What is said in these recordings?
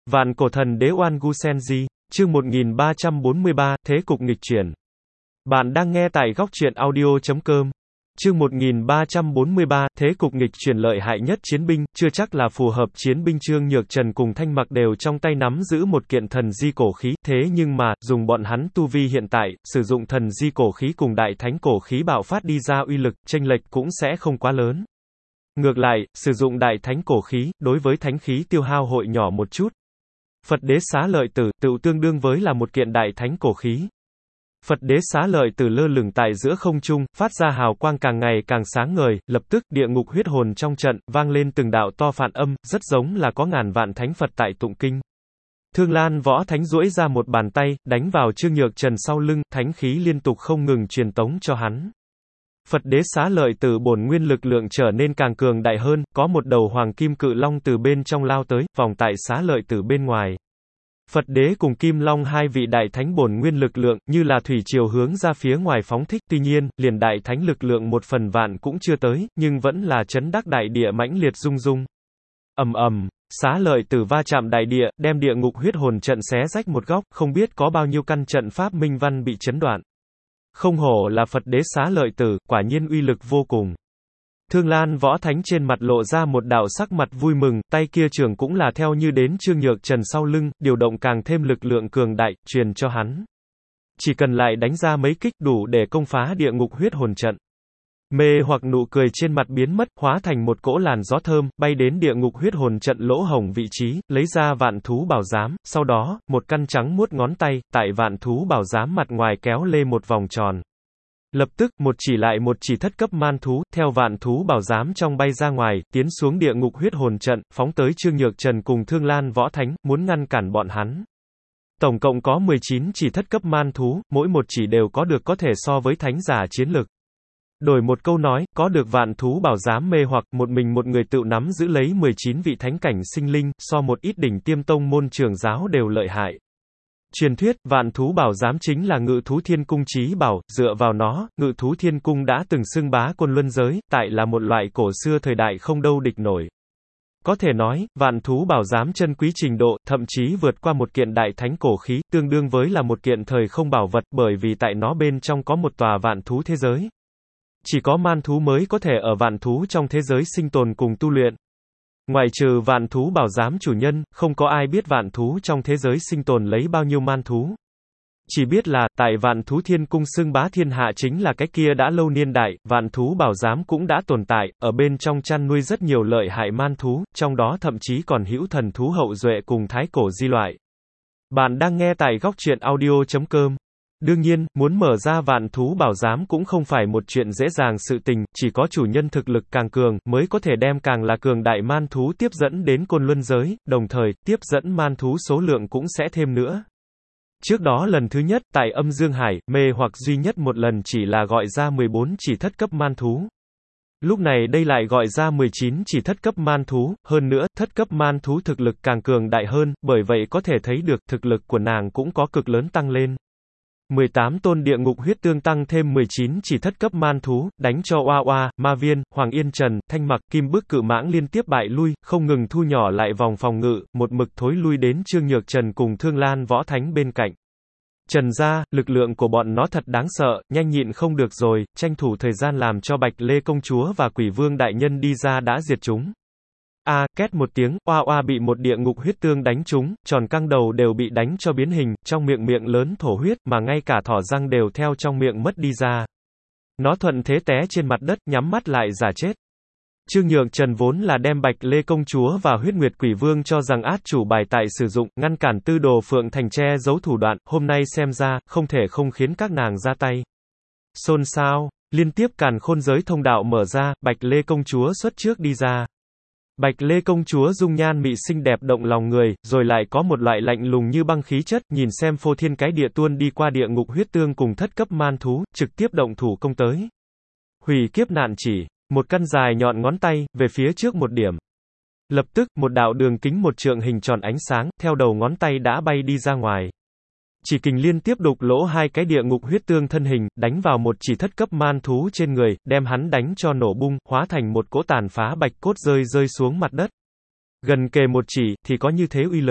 Vạn cổ thần đế Oan Gu Senji, chương 1343, thế cục nghịch chuyển. Bạn đang nghe tại góc truyện audio.com. Chương 1343, thế cục nghịch chuyển lợi hại nhất chiến binh, chưa chắc là phù hợp chiến binh. Trương Nhược Trần cùng Thanh Mặc đều trong tay nắm giữ một kiện thần di cổ khí, thế nhưng mà, dùng bọn hắn tu vi hiện tại, sử dụng thần di cổ khí cùng đại thánh cổ khí bạo phát đi ra uy lực, chênh lệch cũng sẽ không quá lớn. Ngược lại, sử dụng đại thánh cổ khí, đối với thánh khí tiêu hao hội nhỏ một chút. Phật đế xá lợi tử, tự tương đương với là một kiện đại thánh cổ khí. Phật đế xá lợi tử lơ lửng tại giữa không trung, phát ra hào quang càng ngày càng sáng ngời, lập tức, địa ngục huyết hồn trong trận, vang lên từng đạo to phản âm, rất giống là có ngàn vạn thánh Phật tại tụng kinh. Thương Lan Võ Thánh duỗi ra một bàn tay, đánh vào Trương Nhược Trần sau lưng, thánh khí liên tục không ngừng truyền tống cho hắn. Phật đế xá lợi tử bổn nguyên lực lượng trở nên càng cường đại hơn, có một đầu hoàng kim cự long từ bên trong lao tới, vòng tại xá lợi tử bên ngoài. Phật đế cùng Kim Long hai vị đại thánh bổn nguyên lực lượng, như là thủy triều hướng ra phía ngoài phóng thích, tuy nhiên, liền đại thánh lực lượng 1/1000 cũng chưa tới, nhưng vẫn là chấn đắc đại địa mãnh liệt rung rung. Ầm ầm, xá lợi tử va chạm đại địa, đem địa ngục huyết hồn trận xé rách một góc, không biết có bao nhiêu căn trận pháp minh văn bị chấn đoạn. Không hổ là Phật đế xá lợi tử, quả nhiên uy lực vô cùng. Thương Lan Võ Thánh trên mặt lộ ra một đạo sắc mặt vui mừng, tay kia trường cũng là theo như đến Trương Nhược Trần sau lưng, điều động càng thêm lực lượng cường đại, truyền cho hắn. Chỉ cần lại đánh ra mấy kích đủ để công phá địa ngục huyết hồn trận. Mê hoặc nụ cười trên mặt biến mất, hóa thành một cỗ làn gió thơm, bay đến địa ngục huyết hồn trận lỗ hổng vị trí, lấy ra vạn thú bảo giám, sau đó, một căn trắng muốt ngón tay, tại vạn thú bảo giám mặt ngoài kéo lê một vòng tròn. Lập tức, một chỉ lại một chỉ thất cấp man thú, theo vạn thú bảo giám trong bay ra ngoài, tiến xuống địa ngục huyết hồn trận, phóng tới Trương Nhược Trần cùng Thương Lan Võ Thánh, muốn ngăn cản bọn hắn. Tổng cộng có 19 chỉ thất cấp man thú, mỗi một chỉ đều có được có thể so với thánh giả chiến lực. Đổi một câu nói, có được vạn thú bảo giám mê hoặc, một mình một người tự nắm giữ lấy 19 vị thánh cảnh sinh linh, so một ít đỉnh tiêm tông môn trưởng giáo đều lợi hại. Truyền thuyết, vạn thú bảo giám chính là Ngự thú thiên cung chí bảo, dựa vào nó, Ngự thú thiên cung đã từng xưng bá côn luân giới, tại là một loại cổ xưa thời đại không đâu địch nổi. Có thể nói, vạn thú bảo giám chân quý trình độ, thậm chí vượt qua một kiện đại thánh cổ khí, tương đương với là một kiện thời không bảo vật, bởi vì tại nó bên trong có một tòa vạn thú thế giới. Chỉ có man thú mới có thể ở vạn thú trong thế giới sinh tồn cùng tu luyện. Ngoại trừ vạn thú bảo giám chủ nhân, không có ai biết vạn thú trong thế giới sinh tồn lấy bao nhiêu man thú. Chỉ biết là, tại vạn thú thiên cung xưng bá thiên hạ chính là cái kia đã lâu niên đại, vạn thú bảo giám cũng đã tồn tại, ở bên trong chăn nuôi rất nhiều lợi hại man thú, trong đó thậm chí còn hữu thần thú hậu duệ cùng thái cổ di loại. Bạn đang nghe tại góc truyện audio.com. Đương nhiên, muốn mở ra vạn thú bảo giám cũng không phải một chuyện dễ dàng sự tình, chỉ có chủ nhân thực lực càng cường, mới có thể đem càng là cường đại man thú tiếp dẫn đến côn luân giới, đồng thời, tiếp dẫn man thú số lượng cũng sẽ thêm nữa. Trước đó lần thứ nhất, tại âm Dương Hải, mê hoặc duy nhất một lần chỉ là gọi ra 14 chỉ thất cấp man thú. Lúc này đây lại gọi ra 19 chỉ thất cấp man thú, hơn nữa, thất cấp man thú thực lực càng cường đại hơn, bởi vậy có thể thấy được thực lực của nàng cũng có cực lớn tăng lên. 18 tôn địa ngục huyết tương tăng thêm 19 chỉ thất cấp man thú, đánh cho Oa Oa, Ma Viên, Hoàng Yên Trần, Thanh Mặc, Kim Bức cự mãng liên tiếp bại lui, không ngừng thu nhỏ lại vòng phòng ngự, một mực thối lui đến Trương Nhược Trần cùng Thương Lan Võ Thánh bên cạnh. Trần gia, lực lượng của bọn nó thật đáng sợ, nhanh nhịn không được rồi, tranh thủ thời gian làm cho Bạch Lê công chúa và Quỷ Vương đại nhân đi ra đã diệt chúng. Két một tiếng, Oa Oa bị một địa ngục huyết tương đánh trúng, tròn căng đầu đều bị đánh cho biến hình, trong miệng lớn thổ huyết, mà ngay cả thỏ răng đều theo trong miệng mất đi ra. Nó thuận thế té trên mặt đất, nhắm mắt lại giả chết. Trương Nhược Trần vốn là đem Bạch Lê công chúa và Huyết Nguyệt Quỷ Vương cho rằng át chủ bài tại sử dụng, ngăn cản Tư Đồ Phượng Thành che giấu thủ đoạn, hôm nay xem ra, không thể không khiến các nàng ra tay. Xôn xao, liên tiếp càn khôn giới thông đạo mở ra, Bạch Lê công chúa xuất trước đi ra. Bạch Lê công chúa dung nhan mị xinh đẹp động lòng người, rồi lại có một loại lạnh lùng như băng khí chất, nhìn xem phô thiên cái địa tuôn đi qua địa ngục huyết tương cùng thất cấp man thú, trực tiếp động thủ công tới. Hủy kiếp nạn chỉ, một căn dài nhọn ngón tay, về phía trước một điểm. Lập tức, một đạo đường kính một trượng hình tròn ánh sáng, theo đầu ngón tay đã bay đi ra ngoài. Chỉ kình liên tiếp đục lỗ hai cái địa ngục huyết tương thân hình, đánh vào một chỉ thất cấp man thú trên người, đem hắn đánh cho nổ bung, hóa thành một cỗ tàn phá bạch cốt rơi xuống mặt đất. Gần kề một chỉ, thì có như thế uy lực.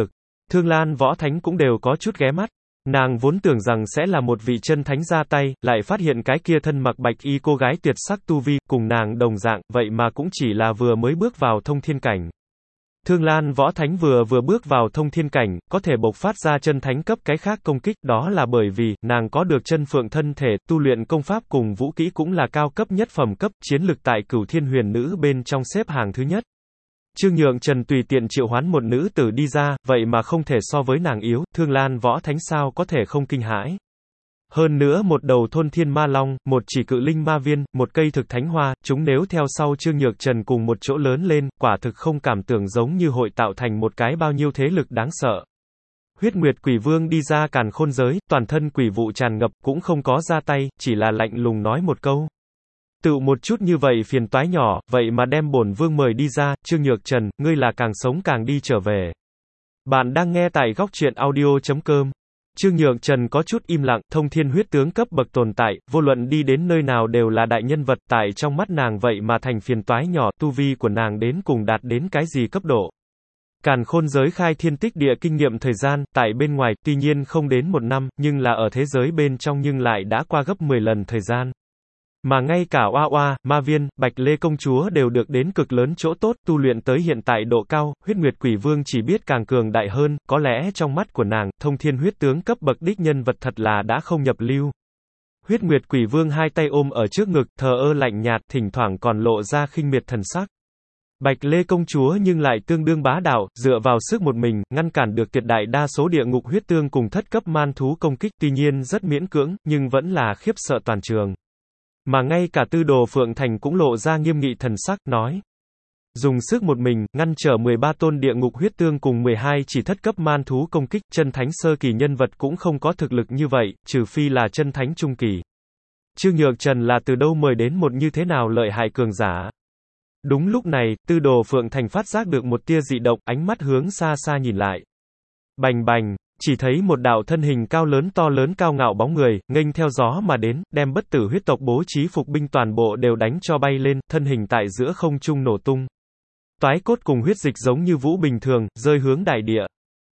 Thương Lan Võ Thánh cũng đều có chút ghé mắt. Nàng vốn tưởng rằng sẽ là một vị chân thánh ra tay, lại phát hiện cái kia thân mặc bạch y cô gái tuyệt sắc tu vi, cùng nàng đồng dạng, vậy mà cũng chỉ là vừa mới bước vào thông thiên cảnh. Thương Lan Võ Thánh vừa bước vào thông thiên cảnh, có thể bộc phát ra chân thánh cấp cái khác công kích, đó là bởi vì, nàng có được chân phượng thân thể, tu luyện công pháp cùng vũ kỹ cũng là cao cấp nhất phẩm cấp, chiến lực tại Cửu Thiên Huyền Nữ bên trong xếp hàng thứ nhất. Trương Nhượng Trần tùy tiện triệu hoán một nữ tử đi ra, vậy mà không thể so với nàng yếu, Thương Lan Võ Thánh sao có thể không kinh hãi. Hơn nữa một đầu thôn thiên ma long, một chỉ cự linh ma viên, một cây thực thánh hoa, chúng nếu theo sau Trương Nhược Trần cùng một chỗ lớn lên, quả thực không cảm tưởng giống như hội tạo thành một cái bao nhiêu thế lực đáng sợ. Huyết Nguyệt Quỷ Vương đi ra càn khôn giới, toàn thân quỷ vụ tràn ngập, cũng không có ra tay, chỉ là lạnh lùng nói một câu. Tự một chút như vậy phiền toái nhỏ, vậy mà đem bổn vương mời đi ra, Trương Nhược Trần, ngươi là càng sống càng đi trở về. Bạn đang nghe tại góc truyện audio.com. Trương Nhược Trần có chút im lặng, thông thiên huyết tướng cấp bậc tồn tại, vô luận đi đến nơi nào đều là đại nhân vật, tại trong mắt nàng vậy mà thành phiền toái nhỏ, tu vi của nàng đến cùng đạt đến cái gì cấp độ. Càn khôn giới khai thiên tích địa kinh nghiệm thời gian, tại bên ngoài, tuy nhiên không đến 1 năm, nhưng là ở thế giới bên trong nhưng lại đã qua gấp 10 lần thời gian. Mà ngay cả Oa Oa, Ma Viên, Bạch Lê công chúa đều được đến cực lớn chỗ tốt, tu luyện tới hiện tại độ cao, Huyết Nguyệt Quỷ Vương chỉ biết càng cường đại hơn, có lẽ trong mắt của nàng, thông thiên huyết tướng cấp bậc đích nhân vật thật là đã không nhập lưu. Huyết Nguyệt Quỷ Vương hai tay ôm ở trước ngực, thờ ơ lạnh nhạt, thỉnh thoảng còn lộ ra khinh miệt thần sắc. Bạch Lê công chúa nhưng lại tương đương bá đạo, dựa vào sức một mình, ngăn cản được tuyệt đại đa số địa ngục huyết tương cùng thất cấp man thú công kích, tuy nhiên rất miễn cưỡng, nhưng vẫn là khiếp sợ toàn trường. Mà ngay cả Tư Đồ Phượng Thành cũng lộ ra nghiêm nghị thần sắc, nói. Dùng sức một mình, ngăn trở 13 tôn địa ngục huyết tương cùng 12 chỉ thất cấp man thú công kích, chân thánh sơ kỳ nhân vật cũng không có thực lực như vậy, trừ phi là chân thánh trung kỳ. Trương Nhược Trần là từ đâu mời đến một như thế nào lợi hại cường giả. Đúng lúc này, Tư Đồ Phượng Thành phát giác được một tia dị động, ánh mắt hướng xa xa nhìn lại. Bành bành. Chỉ thấy một đạo thân hình cao lớn to lớn cao ngạo bóng người, nghênh theo gió mà đến, đem bất tử huyết tộc bố trí phục binh toàn bộ đều đánh cho bay lên, thân hình tại giữa không trung nổ tung. Toái cốt cùng huyết dịch giống như vũ bình thường, rơi hướng đại địa.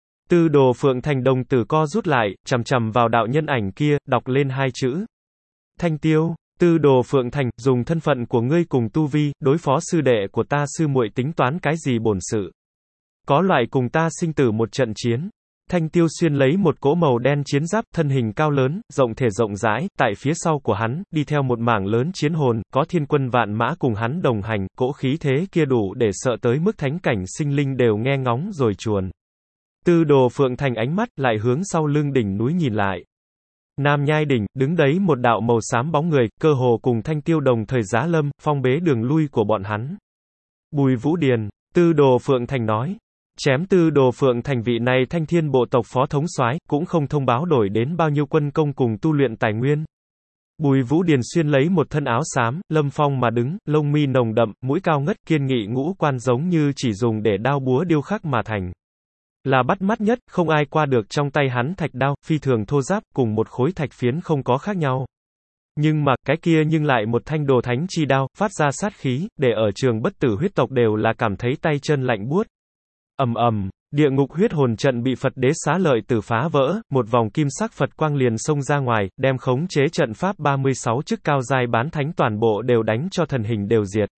Tư Đồ Phượng Thành đồng tử co rút lại, chằm chằm vào đạo nhân ảnh kia, đọc lên 2 chữ. Thanh Tiêu. Tư Đồ Phượng Thành, dùng thân phận của ngươi cùng tu vi, đối phó sư đệ của ta sư muội tính toán cái gì bổn sự. Có loại cùng ta sinh tử một trận chiến. Thanh Tiêu xuyên lấy một cỗ màu đen chiến giáp, thân hình cao lớn, rộng thể rộng rãi, tại phía sau của hắn, đi theo một mảng lớn chiến hồn, có thiên quân vạn mã cùng hắn đồng hành, cỗ khí thế kia đủ để sợ tới mức thánh cảnh sinh linh đều nghe ngóng rồi chuồn. Tư Đồ Phượng Thành ánh mắt, lại hướng sau lưng đỉnh núi nhìn lại. Nam Nhai đỉnh, đứng đấy một đạo màu xám bóng người, cơ hồ cùng Thanh Tiêu đồng thời giá lâm, phong bế đường lui của bọn hắn. Bùi Vũ Điền, Tư Đồ Phượng Thành nói. Chém Tư Đồ Phượng Thành vị này Thanh Thiên bộ tộc phó thống soái, cũng không thông báo đổi đến bao nhiêu quân công cùng tu luyện tài nguyên. Bùi Vũ Điền xuyên lấy một thân áo xám, lâm phong mà đứng, lông mi nồng đậm, mũi cao ngất, kiên nghị ngũ quan giống như chỉ dùng để đao búa điêu khắc mà thành. Là bắt mắt nhất, không ai qua được trong tay hắn thạch đao, phi thường thô ráp, cùng một khối thạch phiến không có khác nhau. Nhưng mà, cái kia nhưng lại một thanh đồ thánh chi đao, phát ra sát khí, để ở trường bất tử huyết tộc đều là cảm thấy tay chân lạnh buốt. Ầm ầm, địa ngục huyết hồn trận bị Phật đế xá lợi tử phá vỡ, một vòng kim sắc Phật quang liền xông ra ngoài, đem khống chế trận pháp 36 chức cao giai bán thánh toàn bộ đều đánh cho thần hình đều diệt.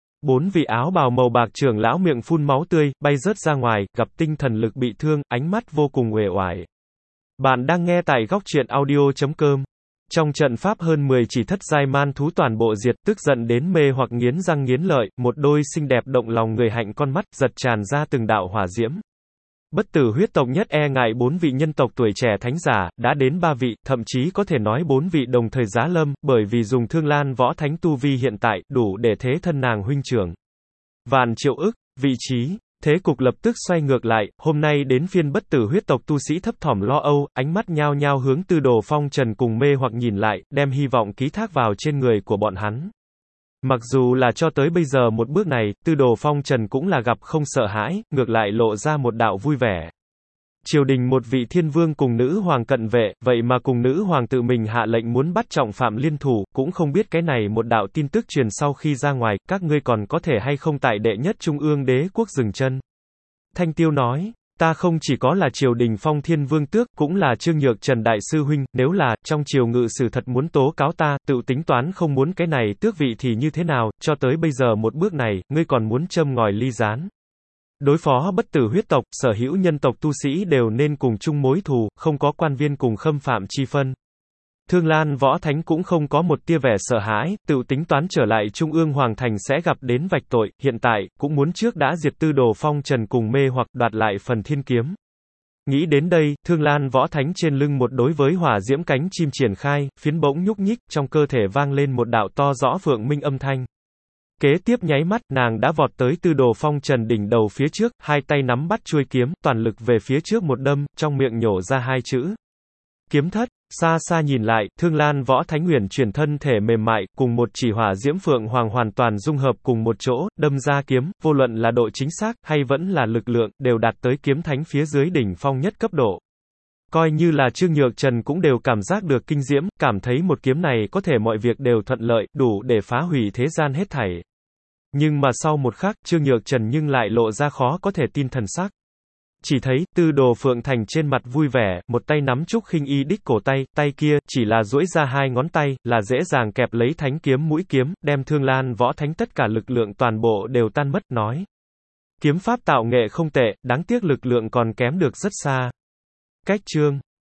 4 vị áo bào màu bạc trưởng lão miệng phun máu tươi, bay rớt ra ngoài, gặp tinh thần lực bị thương, ánh mắt vô cùng uể oải. Bạn đang nghe tại góc truyện audio.com. Trong trận pháp hơn 10 chỉ thất giai man thú toàn bộ diệt, tức giận đến mê hoặc nghiến răng nghiến lợi, một đôi xinh đẹp động lòng người hạnh con mắt, giật tràn ra từng đạo hỏa diễm. Bất tử huyết tộc nhất e ngại 4 vị nhân tộc tuổi trẻ thánh giả, đã đến 3 vị, thậm chí có thể nói 4 vị đồng thời giá lâm, bởi vì dùng Thương Lan Võ Thánh tu vi hiện tại, đủ để thế thân nàng huynh trưởng. Vạn triệu ức, vị trí. Thế cục lập tức xoay ngược lại, hôm nay đến phiên bất tử huyết tộc tu sĩ thấp thỏm lo âu, ánh mắt nhao nhao hướng Tư Đồ Phong Trần cùng mê hoặc nhìn lại, đem hy vọng ký thác vào trên người của bọn hắn. Mặc dù là cho tới bây giờ một bước này, Tư Đồ Phong Trần cũng là gặp không sợ hãi, ngược lại lộ ra một đạo vui vẻ. Triều đình một vị thiên vương cùng nữ hoàng cận vệ, vậy mà cùng nữ hoàng tự mình hạ lệnh muốn bắt trọng phạm liên thủ, cũng không biết cái này một đạo tin tức truyền sau khi ra ngoài, các ngươi còn có thể hay không tại đệ nhất trung ương đế quốc dừng chân. Thanh Tiêu nói, Ta không chỉ có là triều đình phong thiên vương tước, cũng là Trương Nhược Trần đại sư huynh, nếu là, trong triều ngự sử thật muốn tố cáo ta, tự tính toán không muốn cái này tước vị thì như thế nào, cho tới bây giờ một bước này, ngươi còn muốn châm ngòi ly gián. Đối phó bất tử huyết tộc, sở hữu nhân tộc tu sĩ đều nên cùng chung mối thù, không có quan viên cùng khâm phạm chi phân. Thương Lan Võ Thánh cũng không có một tia vẻ sợ hãi, tự tính toán trở lại Trung ương Hoàng Thành sẽ gặp đến vạch tội, hiện tại, cũng muốn trước đã diệt Tư Đồ Phong Trần cùng mê hoặc đoạt lại phần thiên kiếm. Nghĩ đến đây, Thương Lan Võ Thánh trên lưng một đối với hỏa diễm cánh chim triển khai, phiến bỗng nhúc nhích, trong cơ thể vang lên một đạo to rõ phượng minh âm thanh. Kế tiếp nháy mắt, nàng đã vọt tới Tư Đồ Phong Trần đỉnh đầu phía trước, hai tay nắm bắt chuôi kiếm, toàn lực về phía trước một đâm, trong miệng nhổ ra hai chữ. Kiếm thất. Xa xa nhìn lại, Thương Lan Võ Thánh Huyền chuyển thân thể mềm mại, cùng một chỉ hỏa diễm phượng hoàng hoàn toàn dung hợp cùng một chỗ, đâm ra kiếm, vô luận là độ chính xác, hay vẫn là lực lượng, đều đạt tới kiếm thánh phía dưới đỉnh phong nhất cấp độ. Coi như là Trương Nhược Trần cũng đều cảm giác được kinh diễm, cảm thấy một kiếm này có thể mọi việc đều thuận lợi, đủ để phá hủy thế gian hết thảy. Nhưng mà sau một khắc, Trương Nhược Trần nhưng lại lộ ra khó có thể tin thần sắc. Chỉ thấy, Tư Đồ Phượng Thành trên mặt vui vẻ, một tay nắm Trúc Khinh Y đích cổ tay, tay kia, chỉ là duỗi ra hai ngón tay, là dễ dàng kẹp lấy thánh kiếm mũi kiếm, đem Thương Lan Võ Thánh tất cả lực lượng toàn bộ đều tan mất, nói. Kiếm pháp tạo nghệ không tệ, đáng tiếc lực lượng còn kém được rất xa. Cách chương